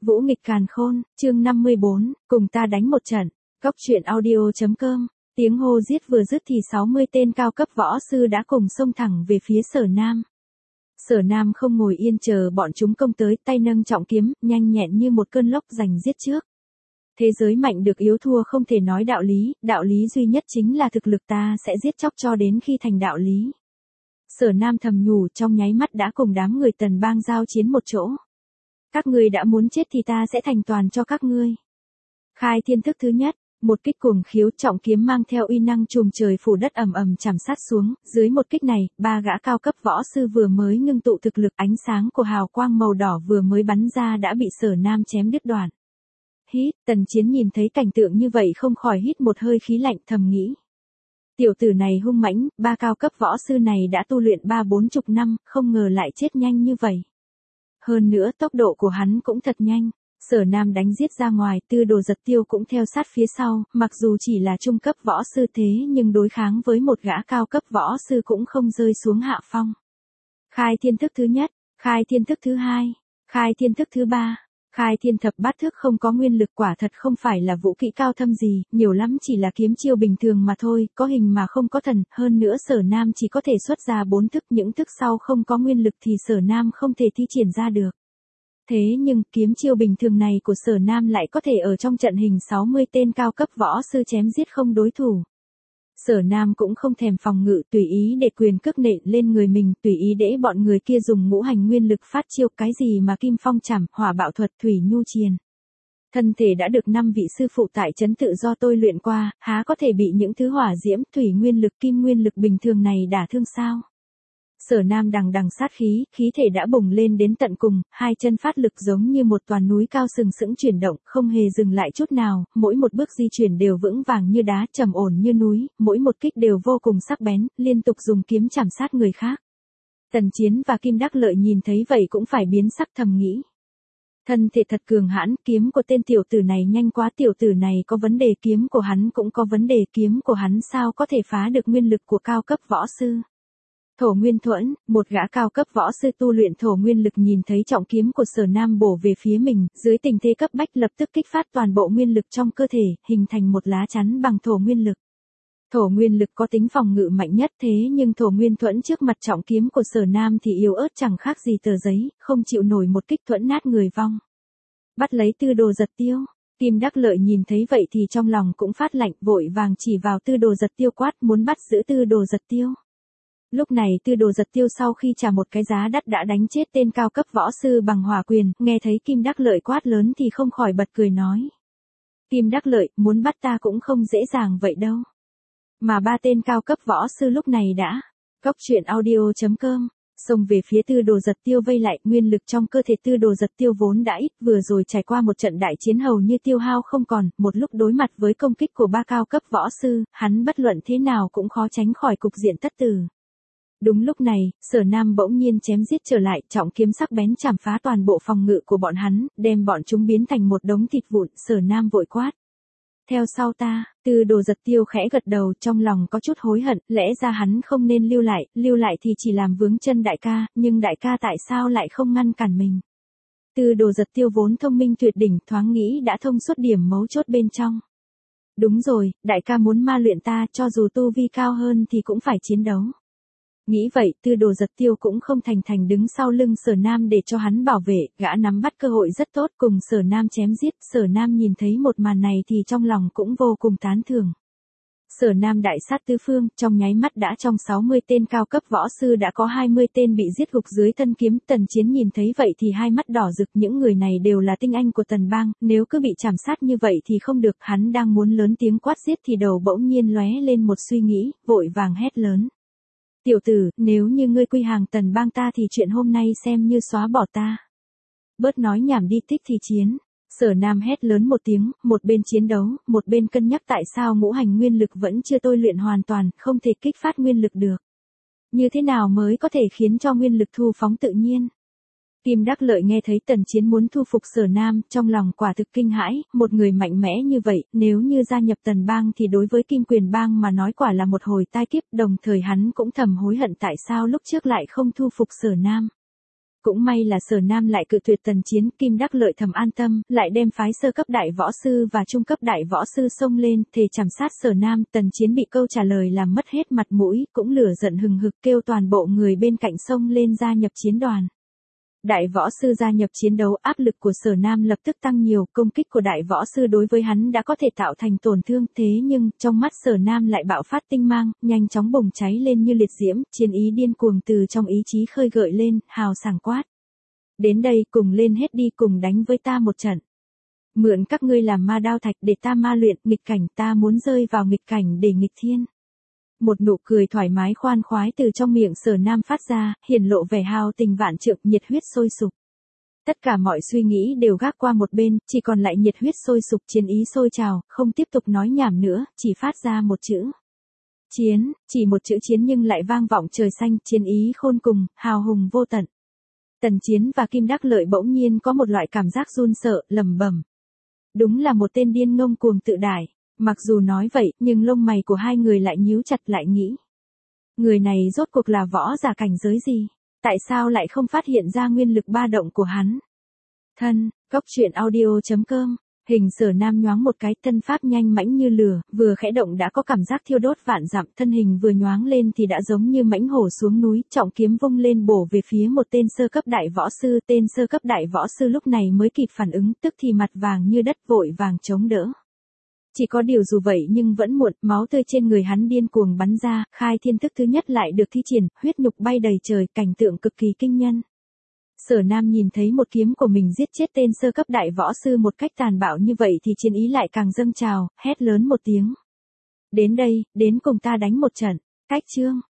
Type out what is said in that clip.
Vũ nghịch càn khôn, chương 54, cùng ta đánh một trận. Góc truyện audio.com. Tiếng hô giết vừa dứt thì 60 tên cao cấp võ sư đã cùng xông thẳng về phía Sở Nam. Sở Nam không ngồi yên chờ bọn chúng công tới, tay nâng trọng kiếm, nhanh nhẹn như một cơn lốc giành giết trước. Thế giới mạnh được yếu thua không thể nói đạo lý duy nhất chính là thực lực, ta sẽ giết chóc cho đến khi thành đạo lý. Sở Nam thầm nhủ, trong nháy mắt đã cùng đám người Tần Bang giao chiến một chỗ. Các ngươi đã muốn chết thì ta sẽ thành toàn cho các ngươi. Khai thiên thức thứ nhất, một kích cuồng khiếu, trọng kiếm mang theo uy năng trùm trời phủ đất ầm ầm chằm sát xuống, dưới một kích này, ba gã cao cấp võ sư vừa mới ngưng tụ thực lực, ánh sáng của hào quang màu đỏ vừa mới bắn ra đã bị Sở Nam chém đứt đoạn. Hít, Tần Chiến nhìn thấy cảnh tượng như vậy không khỏi hít một hơi khí lạnh, thầm nghĩ. Tiểu tử này hung mãnh, ba cao cấp võ sư này đã tu luyện 30-40 năm, không ngờ lại chết nhanh như vậy. Hơn nữa tốc độ của hắn cũng thật nhanh. Sở Nam đánh giết ra ngoài, Tư Đồ Giật Tiêu cũng theo sát phía sau, mặc dù chỉ là trung cấp võ sư thế nhưng đối kháng với một gã cao cấp võ sư cũng không rơi xuống hạ phong. Khai thiên thức thứ nhất, khai thiên thức thứ hai, khai thiên thức thứ ba. Khai thiên thập bát thức không có nguyên lực, quả thật không phải là vũ kỹ cao thâm gì, nhiều lắm chỉ là kiếm chiêu bình thường mà thôi, có hình mà không có thần, hơn nữa Sở Nam chỉ có thể xuất ra 4 thức, những thức sau không có nguyên lực thì Sở Nam không thể thi triển ra được. Thế nhưng kiếm chiêu bình thường này của Sở Nam lại có thể ở trong trận hình 60 tên cao cấp võ sư chém giết không đối thủ. Sở Nam cũng không thèm phòng ngự, tùy ý để quyền cước nện lên người mình, tùy ý để bọn người kia dùng ngũ hành nguyên lực phát chiêu, cái gì mà kim phong chảm, hỏa bạo thuật, thủy nhu triền. Thân thể đã được 5 vị sư phụ tại trấn tự do tôi luyện qua, há có thể bị những thứ hỏa diễm, thủy nguyên lực, kim nguyên lực bình thường này đả thương sao? Sở Nam đằng đằng sát khí, khí thể đã bùng lên đến tận cùng, hai chân phát lực giống như một toàn núi cao sừng sững chuyển động, không hề dừng lại chút nào, mỗi một bước di chuyển đều vững vàng như đá, trầm ổn như núi, mỗi một kích đều vô cùng sắc bén, liên tục dùng kiếm chảm sát người khác. Tần Chiến và Kim Đắc Lợi nhìn thấy vậy cũng phải biến sắc, thầm nghĩ. Thân thể thật cường hãn, kiếm của tên tiểu tử này nhanh quá, tiểu tử này có vấn đề, kiếm của hắn cũng có vấn đề, kiếm của hắn sao có thể phá được nguyên lực của cao cấp võ sư. Thổ Nguyên Thuẫn, một gã cao cấp võ sư tu luyện thổ nguyên lực nhìn thấy trọng kiếm của Sở Nam bổ về phía mình, dưới tình thế cấp bách lập tức kích phát toàn bộ nguyên lực trong cơ thể, hình thành một lá chắn bằng thổ nguyên lực. Thổ nguyên lực có tính phòng ngự mạnh nhất, thế nhưng Thổ Nguyên Thuẫn trước mặt trọng kiếm của Sở Nam thì yếu ớt chẳng khác gì tờ giấy, không chịu nổi một kích thuẫn nát người vong. Bắt lấy Tư Đồ Giật Tiêu. Kim Đắc Lợi nhìn thấy vậy thì trong lòng cũng phát lạnh, vội vàng chỉ vào Tư Đồ Giật Tiêu quát, muốn bắt giữ Tư Đồ Giật Tiêu. Lúc này Tư Đồ Giật Tiêu sau khi trả một cái giá đắt đã đánh chết tên cao cấp võ sư bằng hỏa quyền, nghe thấy Kim Đắc Lợi quát lớn thì không khỏi bật cười nói. Kim Đắc Lợi, muốn bắt ta cũng không dễ dàng vậy đâu. Mà ba tên cao cấp võ sư lúc này đã, góc truyện audio.com, xông về phía Tư Đồ Giật Tiêu vây lại, nguyên lực trong cơ thể Tư Đồ Giật Tiêu vốn đã ít, vừa rồi trải qua một trận đại chiến hầu như tiêu hao không còn, một lúc đối mặt với công kích của ba cao cấp võ sư, hắn bất luận thế nào cũng khó tránh khỏi cục diện tất tử. Đúng lúc này, Sở Nam bỗng nhiên chém giết trở lại, trọng kiếm sắc bén chảm phá toàn bộ phòng ngự của bọn hắn, đem bọn chúng biến thành một đống thịt vụn. Sở Nam vội quát. Theo sau ta. Tư Đồ Giật Tiêu khẽ gật đầu, trong lòng có chút hối hận, lẽ ra hắn không nên lưu lại thì chỉ làm vướng chân đại ca, nhưng đại ca tại sao lại không ngăn cản mình. Tư Đồ Giật Tiêu vốn thông minh tuyệt đỉnh, thoáng nghĩ đã thông suốt điểm mấu chốt bên trong. Đúng rồi, đại ca muốn ma luyện ta, cho dù tu vi cao hơn thì cũng phải chiến đấu. Nghĩ vậy, Tư Đồ Giật Tiêu cũng không thành đứng sau lưng Sở Nam để cho hắn bảo vệ, gã nắm bắt cơ hội rất tốt, cùng Sở Nam chém giết. Sở Nam nhìn thấy một màn này thì trong lòng cũng vô cùng tán thưởng. Sở Nam đại sát tứ phương, trong nháy mắt đã trong 60 tên cao cấp võ sư đã có 20 tên bị giết gục dưới thân kiếm. Tần Chiến nhìn thấy vậy thì hai mắt đỏ rực, những người này đều là tinh anh của Tần Bang, nếu cứ bị chảm sát như vậy thì không được, hắn đang muốn lớn tiếng quát giết thì đầu bỗng nhiên lóe lên một suy nghĩ, vội vàng hét lớn. Tiểu tử, nếu như ngươi quy hàng Tần Bang ta thì chuyện hôm nay xem như xóa bỏ ta. Bớt nói nhảm đi, thích thì chiến. Sở Nam hét lớn một tiếng, một bên chiến đấu, một bên cân nhắc tại sao ngũ hành nguyên lực vẫn chưa tôi luyện hoàn toàn, không thể kích phát nguyên lực được. Như thế nào mới có thể khiến cho nguyên lực thu phóng tự nhiên? Kim Đắc Lợi nghe thấy Tần Chiến muốn thu phục Sở Nam, trong lòng quả thực kinh hãi, một người mạnh mẽ như vậy, nếu như gia nhập Tần Bang thì đối với Kim Quyền Bang mà nói quả là một hồi tai kiếp, đồng thời hắn cũng thầm hối hận tại sao lúc trước lại không thu phục Sở Nam. Cũng may là Sở Nam lại cự tuyệt Tần Chiến, Kim Đắc Lợi thầm an tâm, lại đem phái sơ cấp đại võ sư và trung cấp đại võ sư xông lên, thề chảm sát Sở Nam. Tần Chiến bị câu trả lời làm mất hết mặt mũi, cũng lửa giận hừng hực kêu toàn bộ người bên cạnh xông lên gia nhập chiến đoàn. Đại võ sư gia nhập chiến đấu, áp lực của Sở Nam lập tức tăng nhiều, công kích của đại võ sư đối với hắn đã có thể tạo thành tổn thương, thế nhưng, trong mắt Sở Nam lại bạo phát tinh mang, nhanh chóng bùng cháy lên như liệt diễm, chiến ý điên cuồng từ trong ý chí khơi gợi lên, hào sảng quát. Đến đây, cùng lên hết đi, cùng đánh với ta một trận. Mượn các ngươi làm ma đao thạch để ta ma luyện, nghịch cảnh, ta muốn rơi vào nghịch cảnh để nghịch thiên. Một nụ cười thoải mái khoan khoái từ trong miệng Sở Nam phát ra, hiển lộ vẻ hào tình vạn trượng, nhiệt huyết sôi sục. Tất cả mọi suy nghĩ đều gác qua một bên, chỉ còn lại nhiệt huyết sôi sục, chiến ý sôi trào, không tiếp tục nói nhảm nữa, chỉ phát ra một chữ. Chiến, chỉ một chữ chiến nhưng lại vang vọng trời xanh, chiến ý khôn cùng, hào hùng vô tận. Tần Chiến và Kim Đắc Lợi bỗng nhiên có một loại cảm giác run sợ, lẩm bẩm. Đúng là một tên điên ngông cuồng tự đại. Mặc dù nói vậy, nhưng lông mày của hai người lại nhíu chặt, lại nghĩ. Người này rốt cuộc là võ giả cảnh giới gì? Tại sao lại không phát hiện ra nguyên lực ba động của hắn? Thân, Cốc Truyện Audio.com. Hình Sở Nam nhoáng một cái, thân pháp nhanh mãnh như lửa, vừa khẽ động đã có cảm giác thiêu đốt vạn dặm, thân hình vừa nhoáng lên thì đã giống như mãnh hổ xuống núi, trọng kiếm vung lên bổ về phía một tên sơ cấp đại võ sư. Tên sơ cấp đại võ sư lúc này mới kịp phản ứng, tức thì mặt vàng như đất, vội vàng chống đỡ. Chỉ có điều dù vậy nhưng vẫn muộn, máu tươi trên người hắn điên cuồng bắn ra, khai thiên thức thứ nhất lại được thi triển, huyết nhục bay đầy trời, cảnh tượng cực kỳ kinh nhân. Sở Nam nhìn thấy một kiếm của mình giết chết tên sơ cấp đại võ sư một cách tàn bạo như vậy thì chiến ý lại càng dâng trào, hét lớn một tiếng. Đến đây, đến cùng ta đánh một trận. Cách chương.